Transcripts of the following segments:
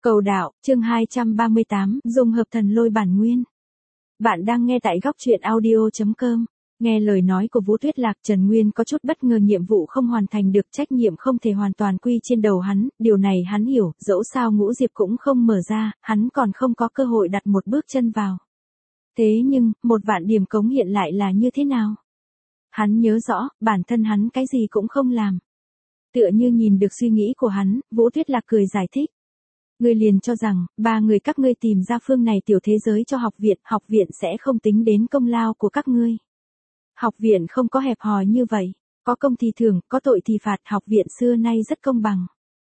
Cầu đạo, chương 238, dung hợp thần lôi bản nguyên. Bạn đang nghe tại góc truyện audio.com. Nghe lời nói của Vũ Tuyết Lạc, Trần Nguyên có chút bất ngờ, nhiệm vụ không hoàn thành được, trách nhiệm không thể hoàn toàn quy trên đầu hắn, điều này hắn hiểu, dẫu sao ngũ diệp cũng không mở ra, hắn còn không có cơ hội đặt một bước chân vào. Thế nhưng, 1.000 điểm cống hiện lại là như thế nào? Hắn nhớ rõ, bản thân hắn cái gì cũng không làm. Tựa như nhìn được suy nghĩ của hắn, Vũ Tuyết Lạc cười giải thích. Ngươi liền cho rằng, 3 người các ngươi tìm ra phương này tiểu thế giới cho học viện sẽ không tính đến công lao của các ngươi. Học viện không có hẹp hòi như vậy, có công thì thưởng, có tội thì phạt, học viện xưa nay rất công bằng.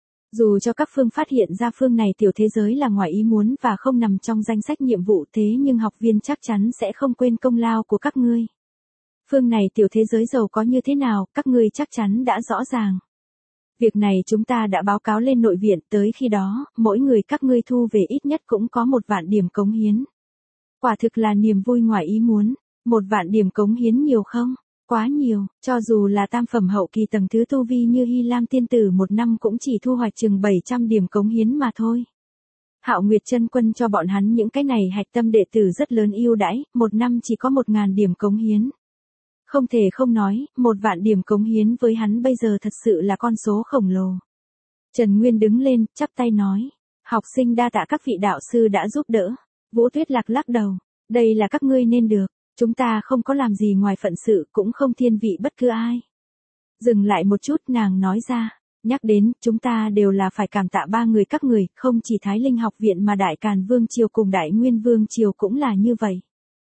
Dù cho các phương phát hiện ra phương này tiểu thế giới là ngoài ý muốn và không nằm trong danh sách nhiệm vụ, thế nhưng học viên chắc chắn sẽ không quên công lao của các ngươi. Phương này tiểu thế giới giàu có như thế nào, các ngươi chắc chắn đã rõ ràng. Việc này chúng ta đã báo cáo lên nội viện, tới khi đó, mỗi người các ngươi thu về ít nhất cũng có 1.000 điểm cống hiến. Quả thực là niềm vui ngoài ý muốn. 1.000 điểm cống hiến nhiều không? Quá nhiều, cho dù là tam phẩm hậu kỳ tầng thứ tu vi như Hy Lam tiên tử một năm cũng chỉ thu hoạch chừng 700 điểm cống hiến mà thôi. Hạo Nguyệt Chân Quân cho bọn hắn những cái này hạch tâm đệ tử rất lớn ưu đãi, một năm chỉ có 1.000 điểm cống hiến. Không thể không nói, 1.000 điểm cống hiến với hắn bây giờ thật sự là con số khổng lồ. Trần Nguyên đứng lên, chắp tay nói. Học sinh đa tạ các vị đạo sư đã giúp đỡ. Vũ Tuyết Lạc lắc đầu. Đây là các ngươi nên được. Chúng ta không có làm gì ngoài phận sự, cũng không thiên vị bất cứ ai. Dừng lại một chút, nàng nói ra. Nhắc đến, chúng ta đều là phải cảm tạ 3 người các người, không chỉ Thái Linh học viện mà Đại Càn Vương Triều cùng Đại Nguyên Vương Triều cũng là như vậy.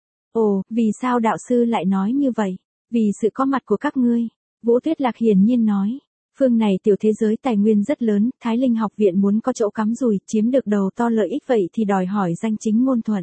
Ồ, vì sao đạo sư lại nói như vậy? Vì sự có mặt của các ngươi, Vũ Tuyết Lạc hiển nhiên nói, phương này tiểu thế giới tài nguyên rất lớn, Thái Linh học viện muốn có chỗ cắm rùi, chiếm được đầu to lợi ích vậy thì đòi hỏi danh chính ngôn thuận.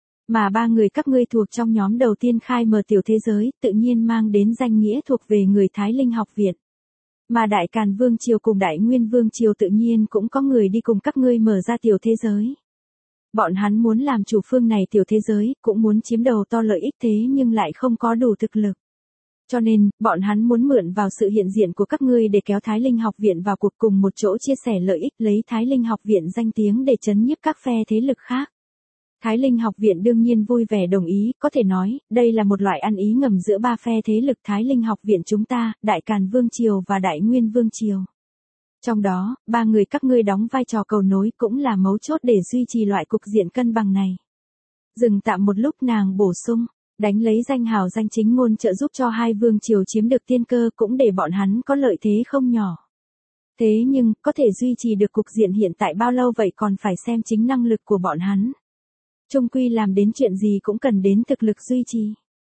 Mà 3 người các ngươi thuộc trong nhóm đầu tiên khai mở tiểu thế giới, tự nhiên mang đến danh nghĩa thuộc về người Thái Linh học viện. Mà Đại Càn Vương Triều cùng Đại Nguyên Vương Triều tự nhiên cũng có người đi cùng các ngươi mở ra tiểu thế giới. Bọn hắn muốn làm chủ phương này tiểu thế giới, cũng muốn chiếm đầu to lợi ích thế nhưng lại không có đủ thực lực. Cho nên, bọn hắn muốn mượn vào sự hiện diện của các ngươi để kéo Thái Linh học viện vào cuộc cùng một chỗ chia sẻ lợi ích, lấy Thái Linh học viện danh tiếng để trấn nhiếp các phe thế lực khác. Thái Linh học viện đương nhiên vui vẻ đồng ý, có thể nói, đây là một loại ăn ý ngầm giữa 3 phe thế lực Thái Linh học viện chúng ta, Đại Càn Vương Triều và Đại Nguyên Vương Triều. Trong đó, 3 người các ngươi đóng vai trò cầu nối cũng là mấu chốt để duy trì loại cục diện cân bằng này. Dừng tạm một lúc, nàng bổ sung. Đánh lấy danh hào danh chính ngôn trợ giúp cho 2 vương triều chiếm được tiên cơ cũng để bọn hắn có lợi thế không nhỏ. Thế nhưng, có thể duy trì được cục diện hiện tại bao lâu vậy còn phải xem chính năng lực của bọn hắn. Chung quy làm đến chuyện gì cũng cần đến thực lực duy trì.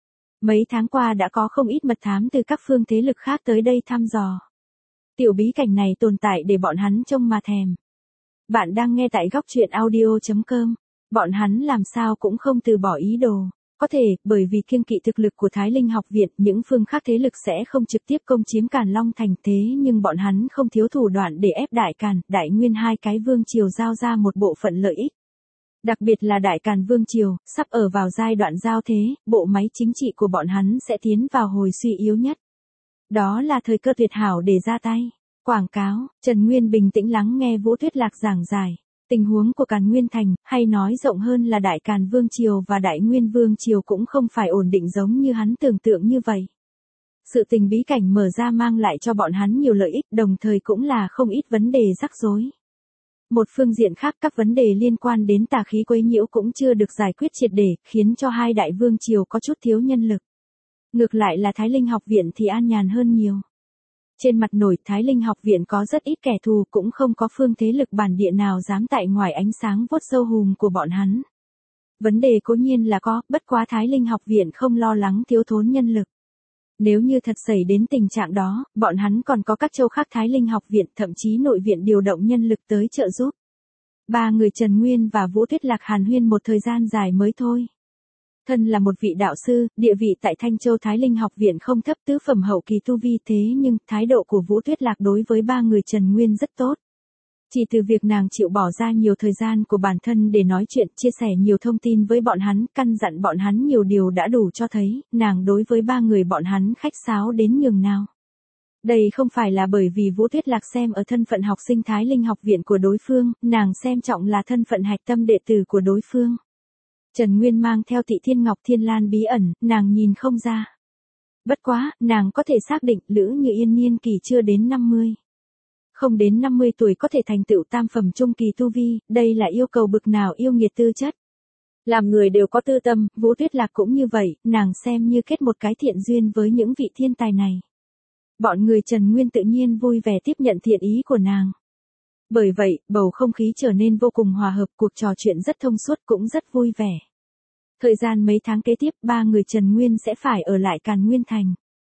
Mấy tháng qua đã có không ít mật thám từ các phương thế lực khác tới đây thăm dò. Tiểu bí cảnh này tồn tại để bọn hắn trông mà thèm. Bạn đang nghe tại góc truyện audio.com. Bọn hắn làm sao cũng không từ bỏ ý đồ. Có thể, bởi vì kiêng kỵ thực lực của Thái Linh học viện, những phương khác thế lực sẽ không trực tiếp công chiếm Càn Long thành, thế nhưng bọn hắn không thiếu thủ đoạn để ép Đại Càn, Đại Nguyên hai cái vương triều giao ra một bộ phận lợi ích. Đặc biệt là Đại Càn Vương Triều, sắp ở vào giai đoạn giao thế, bộ máy chính trị của bọn hắn sẽ tiến vào hồi suy yếu nhất. Đó là thời cơ tuyệt hảo để ra tay. Quảng cáo, Trần Nguyên bình tĩnh lắng nghe Vũ Tuyết Lạc giảng giải. Tình huống của Càn Nguyên Thành, hay nói rộng hơn là Đại Càn Vương Triều và Đại Nguyên Vương Triều cũng không phải ổn định giống như hắn tưởng tượng như vậy. Sự tình bí cảnh mở ra mang lại cho bọn hắn nhiều lợi ích, đồng thời cũng là không ít vấn đề rắc rối. Một phương diện khác, các vấn đề liên quan đến tà khí quấy nhiễu cũng chưa được giải quyết triệt để, khiến cho 2 đại vương triều có chút thiếu nhân lực. Ngược lại là Thái Linh học viện thì an nhàn hơn nhiều. Trên mặt nổi, Thái Linh học viện có rất ít kẻ thù, cũng không có phương thế lực bản địa nào dám tại ngoài ánh sáng vuốt sâu hùm của bọn hắn. Vấn đề cố nhiên là có, bất quá Thái Linh học viện không lo lắng thiếu thốn nhân lực. Nếu như thật xảy đến tình trạng đó, bọn hắn còn có các châu khác Thái Linh học viện, thậm chí nội viện điều động nhân lực tới trợ giúp. 3 người Trần Nguyên và Vũ Tuyết Lạc hàn huyên một thời gian dài mới thôi. Thân là một vị đạo sư, địa vị tại Thanh Châu Thái Linh học viện không thấp, tứ phẩm hậu kỳ tu vi, thế nhưng thái độ của Vũ Tuyết Lạc đối với 3 người Trần Nguyên rất tốt. Chỉ từ việc nàng chịu bỏ ra nhiều thời gian của bản thân để nói chuyện, chia sẻ nhiều thông tin với bọn hắn, căn dặn bọn hắn nhiều điều đã đủ cho thấy, nàng đối với 3 người bọn hắn khách sáo đến nhường nào. Đây không phải là bởi vì Vũ Tuyết Lạc xem ở thân phận học sinh Thái Linh học viện của đối phương, nàng xem trọng là thân phận hạch tâm đệ tử của đối phương. Trần Nguyên mang theo Tị Thiên Ngọc Thiên Lan bí ẩn, nàng nhìn không ra. Bất quá, nàng có thể xác định Lữ Như Yên niên kỳ chưa đến 50. Không đến 50 tuổi có thể thành tựu tam phẩm trung kỳ tu vi, đây là yêu cầu bực nào yêu nghiệt tư chất. Làm người đều có tư tâm, Vũ Tuyết Lạc cũng như vậy, nàng xem như kết một cái thiện duyên với những vị thiên tài này. Bọn người Trần Nguyên tự nhiên vui vẻ tiếp nhận thiện ý của nàng. Bởi vậy, bầu không khí trở nên vô cùng hòa hợp, cuộc trò chuyện rất thông suốt cũng rất vui vẻ. Thời gian mấy tháng kế tiếp, ba người Trần Nguyên sẽ phải ở lại Càn Nguyên Thành.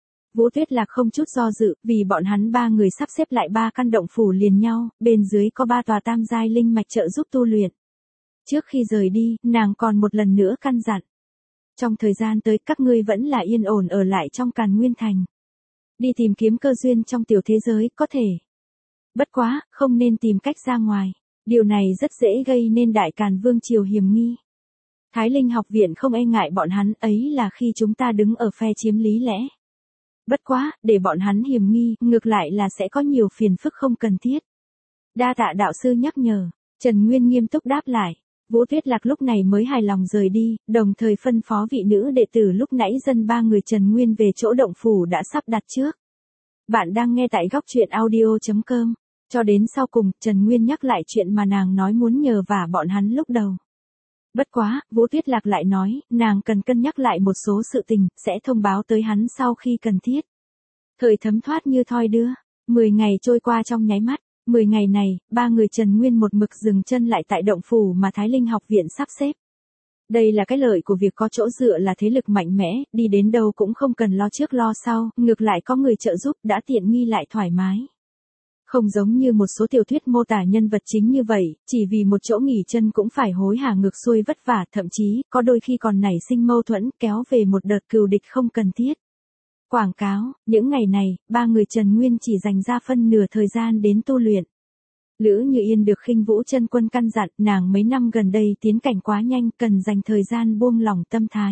Vũ Tuyết Lạc không chút do dự, vì bọn hắn ba người sắp xếp lại ba căn động phủ liền nhau, bên dưới có ba tòa tam giai linh mạch trợ giúp tu luyện. Trước khi rời đi, nàng còn một lần nữa căn dặn. Trong thời gian tới các ngươi vẫn là yên ổn ở lại trong Càn Nguyên Thành. Đi tìm kiếm cơ duyên trong tiểu thế giới, có thể. Bất quá, không nên tìm cách ra ngoài. Điều này rất dễ gây nên Đại Càn Vương triều hiềm nghi. Thái Linh học viện không e ngại bọn hắn, ấy là khi chúng ta đứng ở phe chiếm lý lẽ. Bất quá, để bọn hắn hiềm nghi, ngược lại là sẽ có nhiều phiền phức không cần thiết. Đa tạ đạo sư nhắc nhở, Trần Nguyên nghiêm túc đáp lại. Vũ Tuyết Lạc lúc này mới hài lòng rời đi, đồng thời phân phó vị nữ đệ tử lúc nãy dân ba người Trần Nguyên về chỗ động phủ đã sắp đặt trước. Bạn đang nghe tại góc truyện audio.com. Cho đến sau cùng, Trần Nguyên nhắc lại chuyện mà nàng nói muốn nhờ vả bọn hắn lúc đầu. Bất quá, Vũ Tuyết Lạc lại nói, nàng cần cân nhắc lại một số sự tình, sẽ thông báo tới hắn sau khi cần thiết. Thời thấm thoát như thoi đưa, 10 ngày trôi qua trong nháy mắt. 10 ngày này, ba người Trần Nguyên một mực dừng chân lại tại động phủ mà Thái Linh học viện sắp xếp. Đây là cái lợi của việc có chỗ dựa là thế lực mạnh mẽ, đi đến đâu cũng không cần lo trước lo sau, ngược lại có người trợ giúp đã tiện nghi lại thoải mái. Không giống như một số tiểu thuyết mô tả nhân vật chính như vậy, chỉ vì một chỗ nghỉ chân cũng phải hối hả ngược xuôi vất vả, thậm chí, có đôi khi còn nảy sinh mâu thuẫn, kéo về một đợt cừu địch không cần thiết. Quảng cáo, những ngày này, ba người Trần Nguyên chỉ dành ra phân nửa thời gian đến tu luyện. Lữ Như Yên được Khinh Vũ Chân Quân căn dặn, nàng mấy năm gần đây tiến cảnh quá nhanh, cần dành thời gian buông lỏng tâm thái.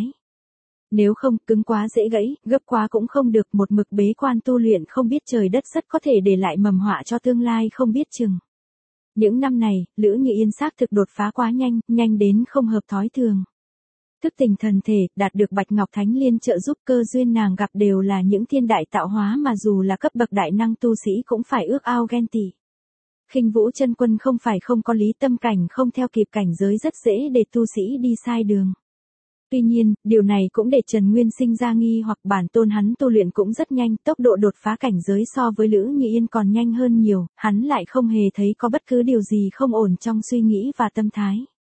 Nếu không, cứng quá dễ gãy, gấp quá cũng không được, một mực bế quan tu luyện không biết trời đất rất có thể để lại mầm họa cho tương lai không biết chừng. Những năm này, Lữ Như Yên xác thực đột phá quá nhanh, nhanh đến không hợp thói thường. Thức tỉnh thần thể, đạt được Bạch Ngọc Thánh Liên trợ giúp, cơ duyên nàng gặp đều là những thiên đại tạo hóa mà dù là cấp bậc đại năng tu sĩ cũng phải ước ao ghen tị. Khinh Vũ Chân Quân không phải không có lý, tâm cảnh không theo kịp cảnh giới rất dễ để tu sĩ đi sai đường. Tuy nhiên, điều này cũng để Trần Nguyên sinh ra nghi hoặc bản tôn hắn tu luyện cũng rất nhanh, tốc độ đột phá cảnh giới so với Lữ Như Yên còn nhanh hơn nhiều, hắn lại không hề thấy có bất cứ điều gì không ổn trong suy nghĩ và tâm thái.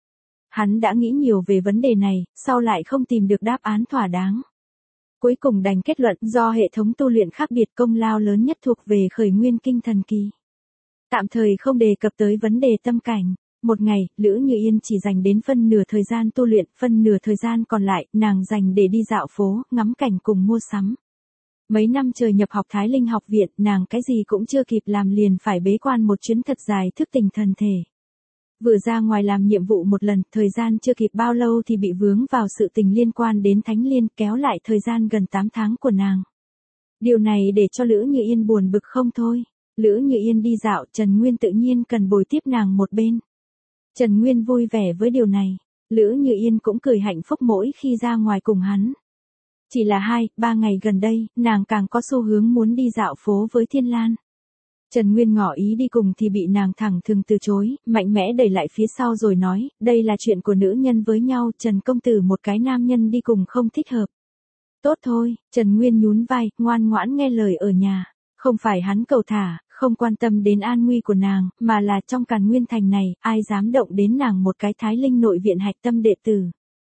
Hắn đã nghĩ nhiều về vấn đề này, sau lại không tìm được đáp án thỏa đáng. Cuối cùng đành kết luận do hệ thống tu luyện khác biệt, công lao lớn nhất thuộc về Khởi Nguyên Kinh Thần Kỳ. Tạm thời không đề cập tới vấn đề tâm cảnh. Một ngày, Lữ Như Yên chỉ dành đến phân nửa thời gian tu luyện, phân nửa thời gian còn lại, nàng dành để đi dạo phố, ngắm cảnh cùng mua sắm. Mấy năm trời nhập học Thái Linh học viện, nàng cái gì cũng chưa kịp làm liền phải bế quan một chuyến thật dài thức tỉnh thần thể. Vừa ra ngoài làm nhiệm vụ một lần, thời gian chưa kịp bao lâu thì bị vướng vào sự tình liên quan đến Thánh Liên, kéo lại thời gian gần 8 tháng của nàng. Điều này để cho Lữ Như Yên buồn bực không thôi. Lữ Như Yên đi dạo, Trần Nguyên tự nhiên cần bồi tiếp nàng một bên. Trần Nguyên vui vẻ với điều này, Lữ Như Yên cũng cười hạnh phúc mỗi khi ra ngoài cùng hắn. Chỉ là 2-3 ngày gần đây, nàng càng có xu hướng muốn đi dạo phố với Thiên Lan. Trần Nguyên ngỏ ý đi cùng thì bị nàng thẳng thừng từ chối, mạnh mẽ đẩy lại phía sau rồi nói, đây là chuyện của nữ nhân với nhau, Trần công tử một cái nam nhân đi cùng không thích hợp. Tốt thôi, Trần Nguyên nhún vai, ngoan ngoãn nghe lời ở nhà. Không phải hắn cầu thả, không quan tâm đến an nguy của nàng, mà là trong Càn Nguyên Thành này, ai dám động đến nàng một cái Thái Linh nội viện hạch tâm đệ tử.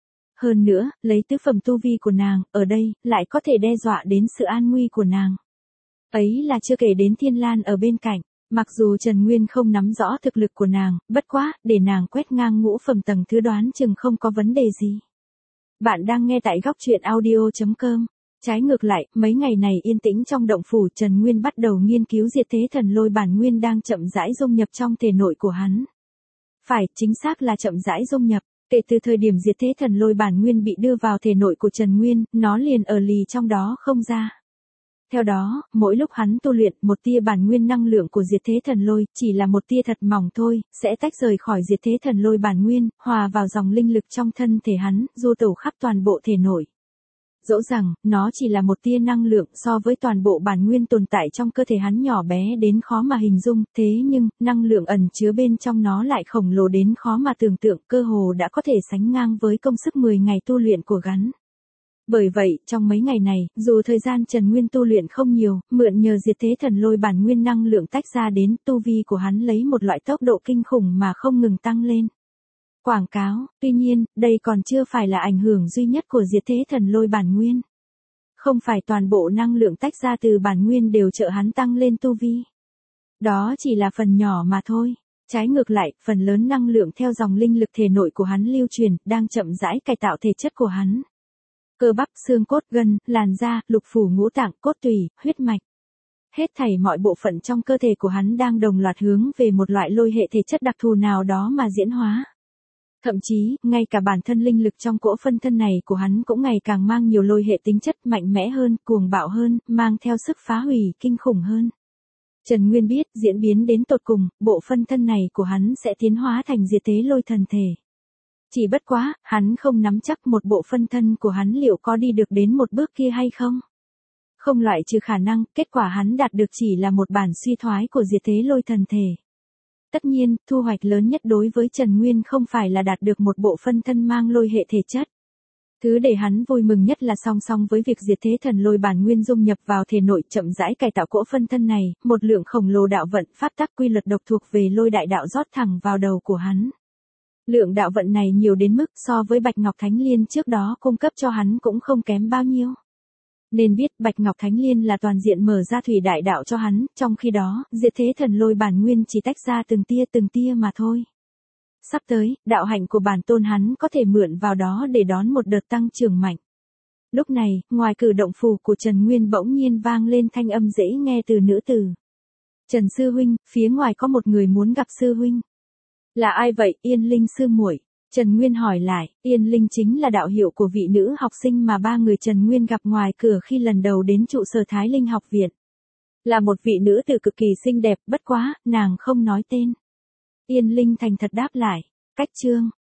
Hơn nữa, lấy tứ phẩm tu vi của nàng, ở đây, lại có thể đe dọa đến sự an nguy của nàng. Ấy là chưa kể đến Thiên Lan ở bên cạnh, mặc dù Trần Nguyên không nắm rõ thực lực của nàng, bất quá, để nàng quét ngang ngũ phẩm tầng thứ đoán chừng không có vấn đề gì. Bạn đang nghe tại góc truyện audio.com. Trái ngược lại, mấy ngày này yên tĩnh trong động phủ, Trần Nguyên bắt đầu nghiên cứu diệt thế thần lôi bản nguyên đang chậm rãi dung nhập trong thể nội của hắn. Phải, chính xác là chậm rãi dung nhập. Kể từ thời điểm diệt thế thần lôi bản nguyên bị đưa vào thể nội của Trần Nguyên, nó liền ở lì trong đó không ra. Theo đó, mỗi lúc hắn tu luyện, một tia bản nguyên năng lượng của diệt thế thần lôi, chỉ là một tia thật mỏng thôi, sẽ tách rời khỏi diệt thế thần lôi bản nguyên, hòa vào dòng linh lực trong thân thể hắn, du tẩu khắp toàn bộ thể nội. Dẫu rằng, nó chỉ là một tia năng lượng so với toàn bộ bản nguyên tồn tại trong cơ thể hắn nhỏ bé đến khó mà hình dung, thế nhưng, năng lượng ẩn chứa bên trong nó lại khổng lồ đến khó mà tưởng tượng, cơ hồ đã có thể sánh ngang với công sức 10 ngày tu luyện của hắn. Bởi vậy, trong mấy ngày này, dù thời gian Trần Nguyên tu luyện không nhiều, mượn nhờ diệt thế thần lôi bản nguyên năng lượng tách ra đến, tu vi của hắn lấy một loại tốc độ kinh khủng mà không ngừng tăng lên. Quảng cáo, tuy nhiên, đây còn chưa phải là ảnh hưởng duy nhất của diệt thế thần lôi bản nguyên. Không phải toàn bộ năng lượng tách ra từ bản nguyên đều trợ hắn tăng lên tu vi. Đó chỉ là phần nhỏ mà thôi. Trái ngược lại, phần lớn năng lượng theo dòng linh lực thể nội của hắn lưu truyền, đang chậm rãi cải tạo thể chất của hắn. Cơ bắp, xương cốt, gân, làn da, lục phủ ngũ tạng, cốt tủy, huyết mạch. Hết thảy mọi bộ phận trong cơ thể của hắn đang đồng loạt hướng về một loại lôi hệ thể chất đặc thù nào đó mà diễn hóa. Thậm chí, ngay cả bản thân linh lực trong cỗ phân thân này của hắn cũng ngày càng mang nhiều lôi hệ tính chất mạnh mẽ hơn, cuồng bạo hơn, mang theo sức phá hủy kinh khủng hơn. Trần Nguyên biết, diễn biến đến tột cùng, bộ phân thân này của hắn sẽ tiến hóa thành diệt thế lôi thần thể. Chỉ bất quá, hắn không nắm chắc một bộ phân thân của hắn liệu có đi được đến một bước kia hay không. Không loại trừ khả năng, kết quả hắn đạt được chỉ là một bản suy thoái của diệt thế lôi thần thể. Tất nhiên, thu hoạch lớn nhất đối với Trần Nguyên không phải là đạt được một bộ phân thân mang lôi hệ thể chất. Thứ để hắn vui mừng nhất là song song với việc diệt thế thần lôi bản nguyên dung nhập vào thể nội chậm rãi cải tạo cỗ phân thân này, một lượng khổng lồ đạo vận pháp tắc quy luật độc thuộc về lôi đại đạo rót thẳng vào đầu của hắn. Lượng đạo vận này nhiều đến mức so với Bạch Ngọc Thánh Liên trước đó cung cấp cho hắn cũng không kém bao nhiêu. Nên biết Bạch Ngọc Thánh Liên là toàn diện mở ra thủy đại đạo cho hắn, trong khi đó, diệt thế thần lôi bản nguyên chỉ tách ra từng tia mà thôi. Sắp tới, đạo hạnh của bản tôn hắn có thể mượn vào đó để đón một đợt tăng trưởng mạnh. Lúc này, ngoài cử động phù của Trần Nguyên bỗng nhiên vang lên thanh âm dễ nghe từ nữ tử. Trần sư huynh, phía ngoài có một người muốn gặp sư huynh. Là ai vậy, Yên Linh sư muội? Trần Nguyên hỏi lại, Yên Linh chính là đạo hiệu của vị nữ học sinh mà ba người Trần Nguyên gặp ngoài cửa khi lần đầu đến trụ sở Thái Linh học viện. Là một vị nữ tử cực kỳ xinh đẹp, bất quá, nàng không nói tên. Yên Linh thành thật đáp lại, cách chương.